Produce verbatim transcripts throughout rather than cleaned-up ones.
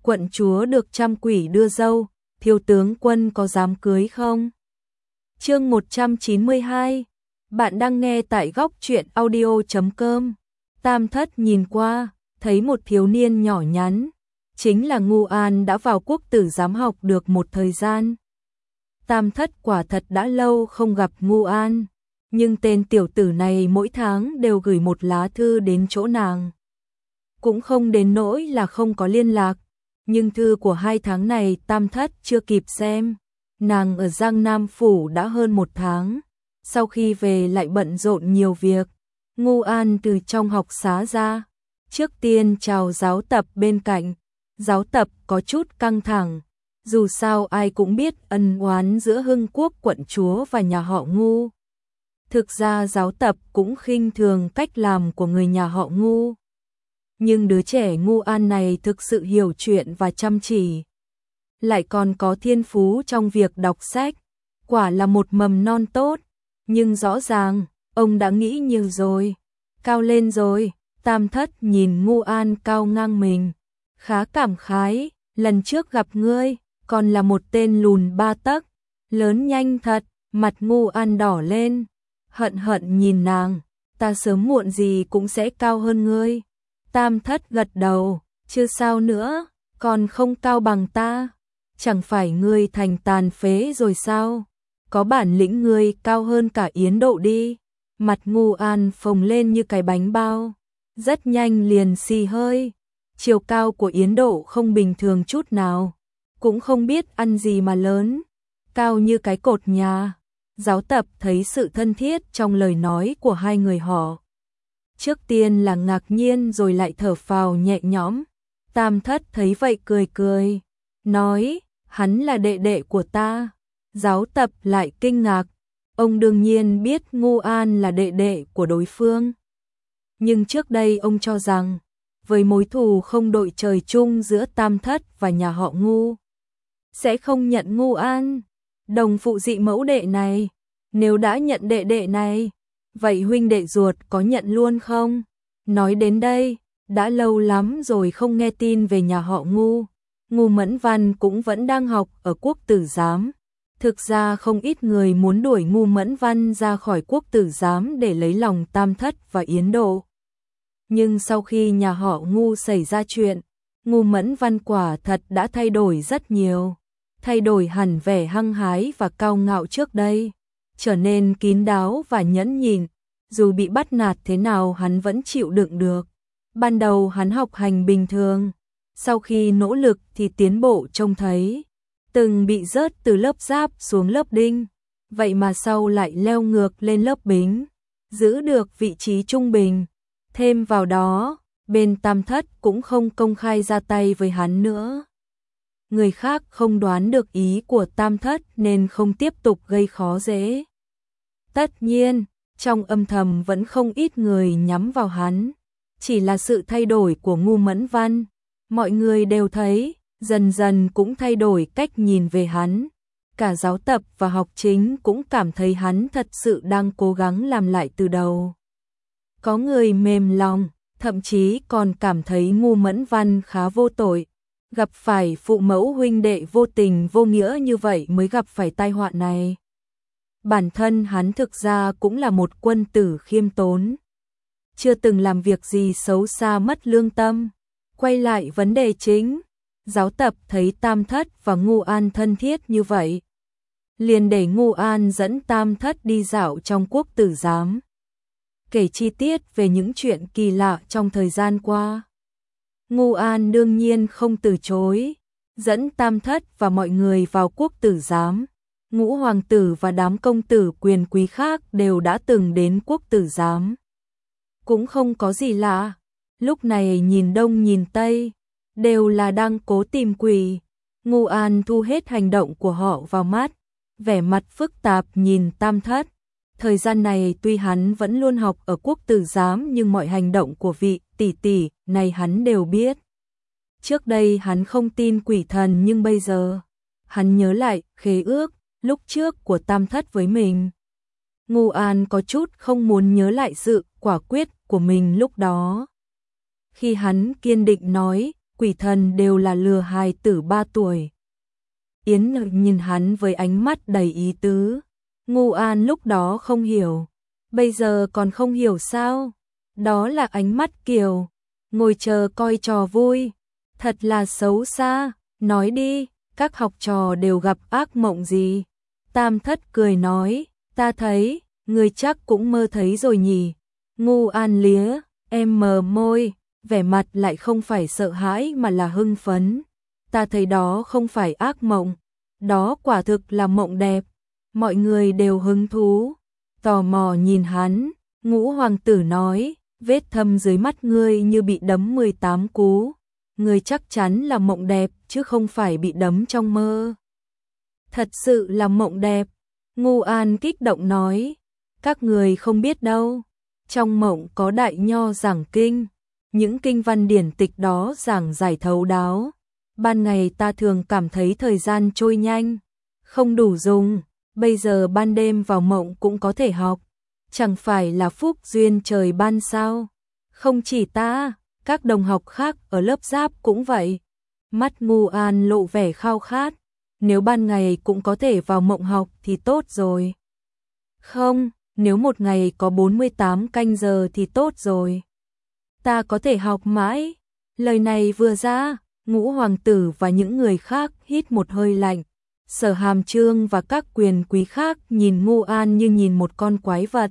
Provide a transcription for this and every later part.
quận chúa được trăm quỷ đưa dâu, thiếu tướng quân có dám cưới không? Chương một trăm chín mươi hai. Bạn đang nghe tại góc truyện audio chấm com. Tam Thất nhìn qua, thấy một thiếu niên nhỏ nhắn, chính là Ngu An đã vào quốc tử giám học được một thời gian. Tam Thất quả thật đã lâu không gặp Ngu An, nhưng tên tiểu tử này mỗi tháng đều gửi một lá thư đến chỗ nàng. Cũng không đến nỗi là không có liên lạc, nhưng thư của hai tháng này Tam Thất chưa kịp xem. Nàng ở Giang Nam Phủ đã hơn một tháng, sau khi về lại bận rộn nhiều việc. Ngu An từ trong học xá ra, trước tiên chào giáo tập bên cạnh. Giáo tập có chút căng thẳng, dù sao ai cũng biết ân oán giữa Hưng Quốc quận chúa và nhà họ Ngu. Thực ra giáo tập cũng khinh thường cách làm của người nhà họ Ngu. Nhưng đứa trẻ Ngu An này thực sự hiểu chuyện và chăm chỉ, lại còn có thiên phú trong việc đọc sách, quả là một mầm non tốt. Nhưng rõ ràng, ông đã nghĩ nhiều rồi, cao lên rồi. Tam Thất nhìn Ngu An cao ngang mình, khá cảm khái, lần trước gặp ngươi, còn là một tên lùn ba tấc, lớn nhanh thật. Mặt Ngu An đỏ lên, hận hận nhìn nàng, ta sớm muộn gì cũng sẽ cao hơn ngươi. Tam Thất gật đầu, chưa sao nữa, còn không cao bằng ta, chẳng phải ngươi thành tàn phế rồi sao? Có bản lĩnh ngươi cao hơn cả Yến Độ đi. Mặt Ngu An phồng lên như cái bánh bao, rất nhanh liền xì hơi. Chiều cao của Yến Độ không bình thường chút nào, cũng không biết ăn gì mà lớn, cao như cái cột nhà. Giáo tập thấy sự thân thiết trong lời nói của hai người họ, trước tiên là ngạc nhiên rồi lại thở phào nhẹ nhõm. Tam Thất thấy vậy cười cười, nói, hắn là đệ đệ của ta. Giáo tập lại kinh ngạc, ông đương nhiên biết Ngu An là đệ đệ của đối phương. Nhưng trước đây ông cho rằng, với mối thù không đội trời chung giữa Tam Thất và nhà họ Ngu, sẽ không nhận Ngu An, đồng phụ dị mẫu đệ này. Nếu đã nhận đệ đệ này, vậy huynh đệ ruột có nhận luôn không? Nói đến đây, đã lâu lắm rồi không nghe tin về nhà họ Ngu. Ngu Mẫn Văn cũng vẫn đang học ở quốc tử giám. Thực ra không ít người muốn đuổi Ngu Mẫn Văn ra khỏi quốc tử giám để lấy lòng Tam Thất và Yến Độ. Nhưng sau khi nhà họ Ngu xảy ra chuyện, Ngu Mẫn Văn quả thật đã thay đổi rất nhiều. Thay đổi hẳn vẻ hăng hái và cao ngạo trước đây, trở nên kín đáo và nhẫn nhịn. Dù bị bắt nạt thế nào hắn vẫn chịu đựng được. Ban đầu hắn học hành bình thường, sau khi nỗ lực thì tiến bộ trông thấy. Từng bị rớt từ lớp giáp xuống lớp đinh, vậy mà sau lại leo ngược lên lớp bính, giữ được vị trí trung bình. Thêm vào đó, bên Tam Thất cũng không công khai ra tay với hắn nữa. Người khác không đoán được ý của Tam Thất nên không tiếp tục gây khó dễ. Tất nhiên, trong âm thầm vẫn không ít người nhắm vào hắn. Chỉ là sự thay đổi của Ngu Mẫn Văn, mọi người đều thấy, dần dần cũng thay đổi cách nhìn về hắn. Cả giáo tập và học chính cũng cảm thấy hắn thật sự đang cố gắng làm lại từ đầu. Có người mềm lòng, thậm chí còn cảm thấy Ngu Mẫn Văn khá vô tội. Gặp phải phụ mẫu huynh đệ vô tình vô nghĩa như vậy mới gặp phải tai họa này. Bản thân hắn thực ra cũng là một quân tử khiêm tốn, chưa từng làm việc gì xấu xa mất lương tâm. Quay lại vấn đề chính, giáo tập thấy Tam Thất và Ngu An thân thiết như vậy, liền để Ngu An dẫn Tam Thất đi dạo trong quốc tử giám, kể chi tiết về những chuyện kỳ lạ trong thời gian qua. Ngu An đương nhiên không từ chối, dẫn Tam Thất và mọi người vào quốc tử giám. Ngũ hoàng tử và đám công tử quyền quý khác đều đã từng đến quốc tử giám. Cũng không có gì lạ, lúc này nhìn đông nhìn tây, đều là đang cố tìm quỷ. Ngu An thu hết hành động của họ vào mắt, vẻ mặt phức tạp nhìn Tam Thất. Thời gian này tuy hắn vẫn luôn học ở quốc tử giám nhưng mọi hành động của vị tỷ tỷ này hắn đều biết. Trước đây hắn không tin quỷ thần nhưng bây giờ, hắn nhớ lại khế ước lúc trước của Tam Thất với mình. Ngu An có chút không muốn nhớ lại sự quả quyết của mình lúc đó. Khi hắn kiên định nói, quỷ thần đều là lừa hài tử ba tuổi. Yến Nợ nhìn hắn với ánh mắt đầy ý tứ. Ngu An lúc đó không hiểu. Bây giờ còn không hiểu sao? Đó là ánh mắt kiểu ngồi chờ coi trò vui. Thật là xấu xa. Nói đi, các học trò đều gặp ác mộng gì? Tam Thất cười nói, ta thấy, người chắc cũng mơ thấy rồi nhỉ. Ngu An lía, em mờ môi, vẻ mặt lại không phải sợ hãi mà là hưng phấn. Ta thấy đó không phải ác mộng, đó quả thực là mộng đẹp. Mọi người đều hứng thú, tò mò nhìn hắn. Ngũ hoàng tử nói, vết thâm dưới mắt ngươi như bị đấm mười tám cú. Ngươi chắc chắn là mộng đẹp chứ không phải bị đấm trong mơ. Thật sự là mộng đẹp. Ngu An kích động nói, các người không biết đâu. Trong mộng có đại nho giảng kinh, những kinh văn điển tịch đó giảng giải thấu đáo. Ban ngày ta thường cảm thấy thời gian trôi nhanh, không đủ dùng. Bây giờ ban đêm vào mộng cũng có thể học. Chẳng phải là phúc duyên trời ban sao? Không chỉ ta, các đồng học khác ở lớp Giáp cũng vậy. Mắt Ngu An lộ vẻ khao khát. Nếu ban ngày cũng có thể vào mộng học thì tốt rồi. Không, nếu một ngày có bốn mươi tám canh giờ thì tốt rồi. Ta có thể học mãi. Lời này vừa ra, Ngũ hoàng tử và những người khác hít một hơi lạnh. Sở Hàm Chương và các quyền quý khác nhìn Ngu An như nhìn một con quái vật.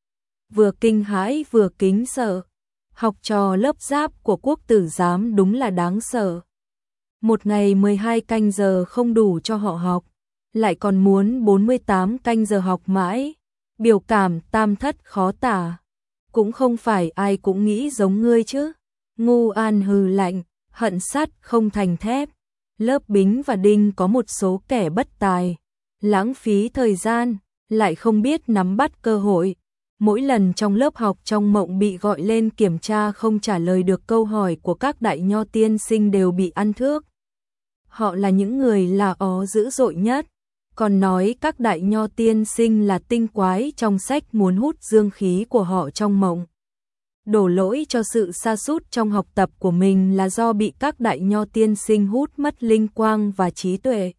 Vừa kinh hãi vừa kính sợ. Học trò lớp Giáp của Quốc tử giám đúng là đáng sợ. Một ngày mười hai canh giờ không đủ cho họ học, lại còn muốn bốn mươi tám canh giờ học mãi. Biểu cảm Tam Thất khó tả. Cũng không phải ai cũng nghĩ giống ngươi chứ. Ngu An hừ lạnh, hận sắt không thành thép. Lớp Bính và Đinh có một số kẻ bất tài, lãng phí thời gian, lại không biết nắm bắt cơ hội. Mỗi lần trong lớp học trong mộng bị gọi lên kiểm tra không trả lời được câu hỏi của các đại nho tiên sinh đều bị ăn thước. Họ là những người là ó dữ dội nhất, còn nói các đại nho tiên sinh là tinh quái trong sách muốn hút dương khí của họ trong mộng. Đổ lỗi cho sự sa sút trong học tập của mình là do bị các đại nho tiên sinh hút mất linh quang và trí tuệ.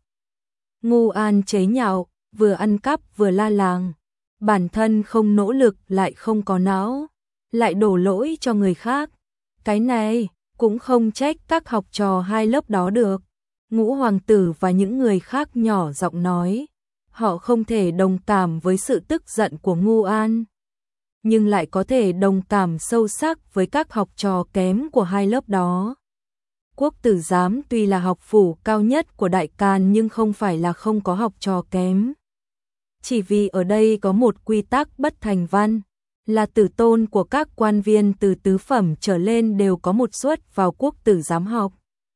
Ngu An chế nhạo, vừa ăn cắp vừa la làng. Bản thân không nỗ lực lại không có não, lại đổ lỗi cho người khác. Cái này cũng không trách các học trò hai lớp đó được. Ngũ hoàng tử và những người khác nhỏ giọng nói. Họ không thể đồng cảm với sự tức giận của Ngu An, nhưng lại có thể đồng cảm sâu sắc với các học trò kém của hai lớp đó. Quốc tử giám tuy là học phủ cao nhất của Đại Càn nhưng không phải là không có học trò kém. Chỉ vì ở đây có một quy tắc bất thành văn, là tử tôn của các quan viên từ tứ phẩm trở lên đều có một suất vào quốc tử giám học.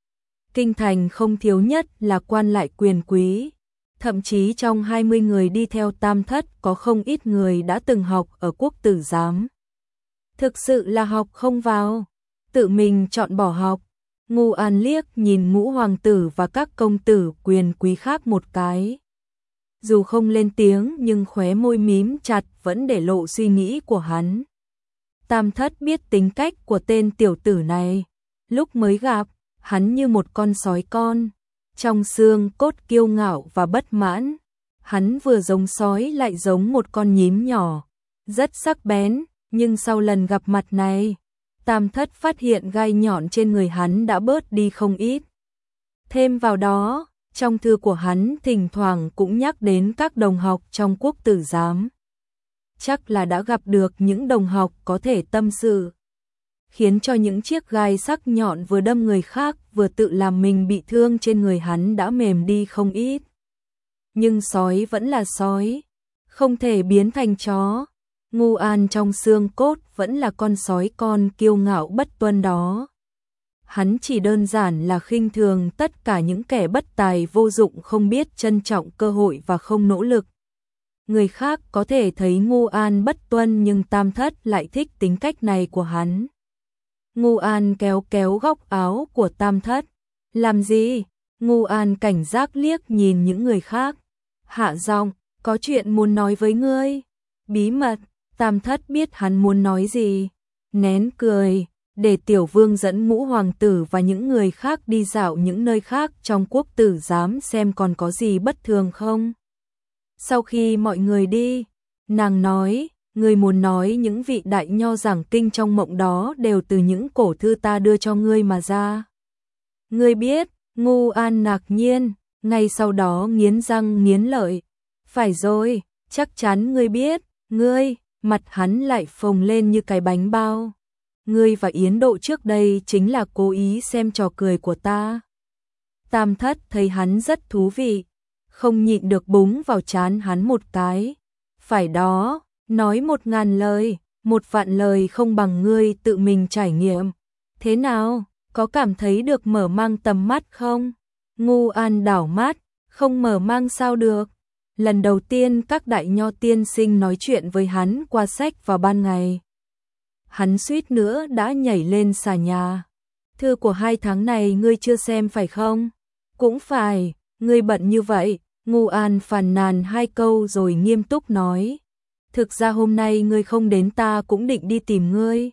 Kinh thành không thiếu nhất là quan lại quyền quý. Thậm chí trong hai mươi người đi theo Tam Thất có không ít người đã từng học ở quốc tử giám. Thực sự là học không vào, tự mình chọn bỏ học. Ngu An liếc nhìn Ngũ hoàng tử và các công tử quyền quý khác một cái. Dù không lên tiếng nhưng khóe môi mím chặt vẫn để lộ suy nghĩ của hắn. Tam Thất biết tính cách của tên tiểu tử này. Lúc mới gặp, hắn như một con sói con. Trong xương cốt kiêu ngạo và bất mãn. Hắn vừa giống sói lại giống một con nhím nhỏ. Rất sắc bén, nhưng sau lần gặp mặt này, Tam Thất phát hiện gai nhọn trên người hắn đã bớt đi không ít. Thêm vào đó, trong thư của hắn thỉnh thoảng cũng nhắc đến các đồng học trong quốc tử giám. Chắc là đã gặp được những đồng học có thể tâm sự, khiến cho những chiếc gai sắc nhọn vừa đâm người khác vừa tự làm mình bị thương trên người hắn đã mềm đi không ít. Nhưng sói vẫn là sói, không thể biến thành chó. Ngu An trong xương cốt vẫn là con sói con kiêu ngạo bất tuân đó. Hắn chỉ đơn giản là khinh thường tất cả những kẻ bất tài vô dụng không biết trân trọng cơ hội và không nỗ lực. Người khác có thể thấy Ngu An bất tuân nhưng Tam Thất lại thích tính cách này của hắn. Ngu An kéo kéo góc áo của Tam Thất. Làm gì? Ngu An cảnh giác liếc nhìn những người khác. Hạ giọng, có chuyện muốn nói với ngươi. Bí mật. Tam Thất biết hắn muốn nói gì. Nén cười. để tiểu vương dẫn ngũ hoàng tử và những người khác đi dạo những nơi khác trong quốc tử giám xem còn có gì bất thường không. Sau khi mọi người đi, nàng nói, ngươi muốn nói những vị đại nho giảng kinh trong mộng đó đều từ những cổ thư ta đưa cho ngươi mà ra. Ngươi biết, Ngu An ngạc nhiên, ngay sau đó nghiến răng nghiến lợi. Phải rồi, chắc chắn ngươi biết, ngươi, mặt hắn lại phồng lên như cái bánh bao. Ngươi và Yến Độ trước đây chính là cố ý xem trò cười của ta. Tam Thất thấy hắn rất thú vị, không nhịn được búng vào trán hắn một cái. Phải đó, nói một ngàn lời, một vạn lời không bằng ngươi tự mình trải nghiệm. Thế nào, có cảm thấy được mở mang tầm mắt không? Ngu An đảo mắt, không mở mang sao được. Lần đầu tiên các đại nho tiên sinh nói chuyện với hắn qua sách vào ban ngày. Hắn suýt nữa đã nhảy lên xà nhà. Thư của hai tháng này ngươi chưa xem phải không? Cũng phải, ngươi bận như vậy. Ngu An phàn nàn hai câu rồi nghiêm túc nói. Thực ra hôm nay ngươi không đến ta cũng định đi tìm ngươi.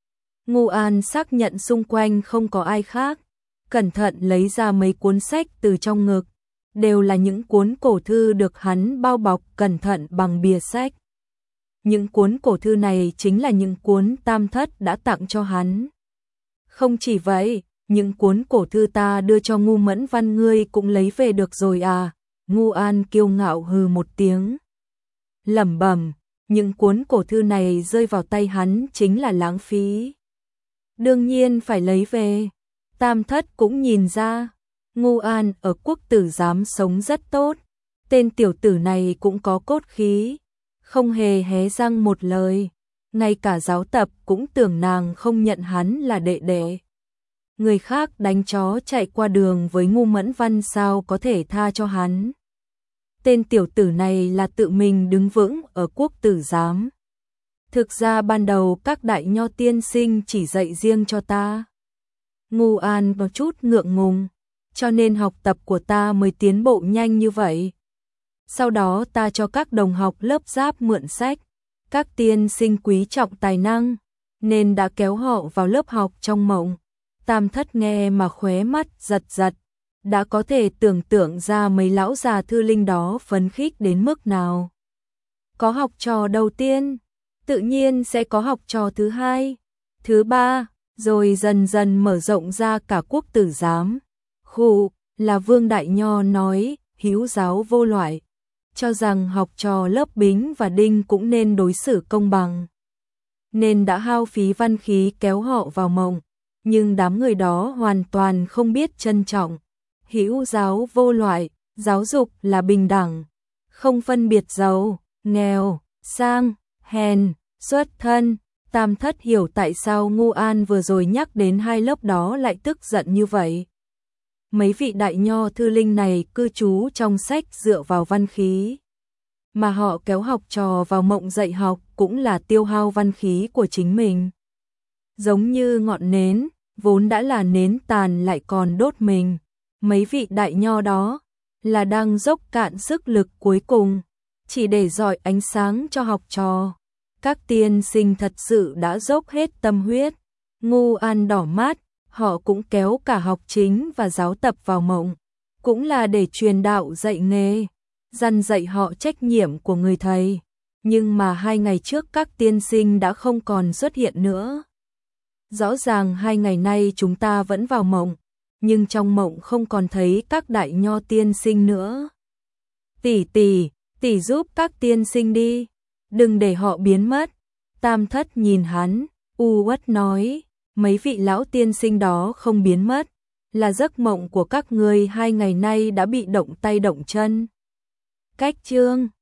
Ngu An xác nhận xung quanh không có ai khác. Cẩn thận lấy ra mấy cuốn sách từ trong ngực. Đều là những cuốn cổ thư được hắn bao bọc cẩn thận bằng bìa sách. Những cuốn cổ thư này chính là những cuốn Tam Thất đã tặng cho hắn. Không chỉ vậy, những cuốn cổ thư ta đưa cho Ngu Mẫn Văn ngươi cũng lấy về được rồi à? Ngu An kiêu ngạo hừ một tiếng. Lẩm bẩm, những cuốn cổ thư này rơi vào tay hắn chính là lãng phí. Đương nhiên phải lấy về. Tam Thất cũng nhìn ra, Ngu An ở quốc tử giám sống rất tốt. Tên tiểu tử này cũng có cốt khí, không hề hé răng một lời. Ngay cả giáo tập cũng tưởng nàng không nhận hắn là đệ đệ. Người khác đánh chó chạy qua đường với Ngu Mẫn Văn sao có thể tha cho hắn. Tên tiểu tử này là tự mình đứng vững ở quốc tử giám. Thực ra ban đầu các đại nho tiên sinh chỉ dạy riêng cho ta. Ngu An có chút ngượng ngùng, cho nên học tập của ta mới tiến bộ nhanh như vậy. Sau đó ta cho các đồng học lớp giáp mượn sách. Các tiên sinh quý trọng tài năng, nên đã kéo họ vào lớp học trong mộng. Tam Thất nghe mà khóe mắt giật giật, đã có thể tưởng tượng ra mấy lão già thư linh đó phấn khích đến mức nào. Có học trò đầu tiên, tự nhiên sẽ có học trò thứ hai, thứ ba, rồi dần dần mở rộng ra cả quốc tử giám. Khụ, là Vương Đại Nho nói, hữu giáo vô loại, cho rằng học trò lớp Bính và Đinh cũng nên đối xử công bằng. Nên đã hao phí văn khí kéo họ vào mộng, nhưng đám người đó hoàn toàn không biết trân trọng. Hữu giáo vô loại, giáo dục là bình đẳng, không phân biệt giàu, nghèo, sang, hèn, xuất thân. Tam Thất hiểu tại sao Ngu An vừa rồi nhắc đến hai lớp đó lại tức giận như vậy. Mấy vị đại nho thư linh này cư trú trong sách dựa vào văn khí, mà họ kéo học trò vào mộng dạy học cũng là tiêu hao văn khí của chính mình. Giống như ngọn nến, vốn đã là nến tàn lại còn đốt mình. Mấy vị đại nho đó là đang dốc cạn sức lực cuối cùng, chỉ để dọi ánh sáng cho học trò. Các tiên sinh thật sự đã dốc hết tâm huyết. Ngu An đỏ mắt, họ cũng kéo cả học chính và giáo tập vào mộng, cũng là để truyền đạo dạy nghề, dăn dạy họ trách nhiệm của người thầy. Nhưng mà hai ngày trước các tiên sinh đã không còn xuất hiện nữa. Rõ ràng hai ngày nay chúng ta vẫn vào mộng, nhưng trong mộng không còn thấy các đại nho tiên sinh nữa. Tỷ tỷ, tỷ giúp các tiên sinh đi, đừng để họ biến mất. Tam Thất nhìn hắn, u uất nói, mấy vị lão tiên sinh đó không biến mất, là giấc mộng của các ngươi hai ngày nay đã bị động tay động chân. Cách chương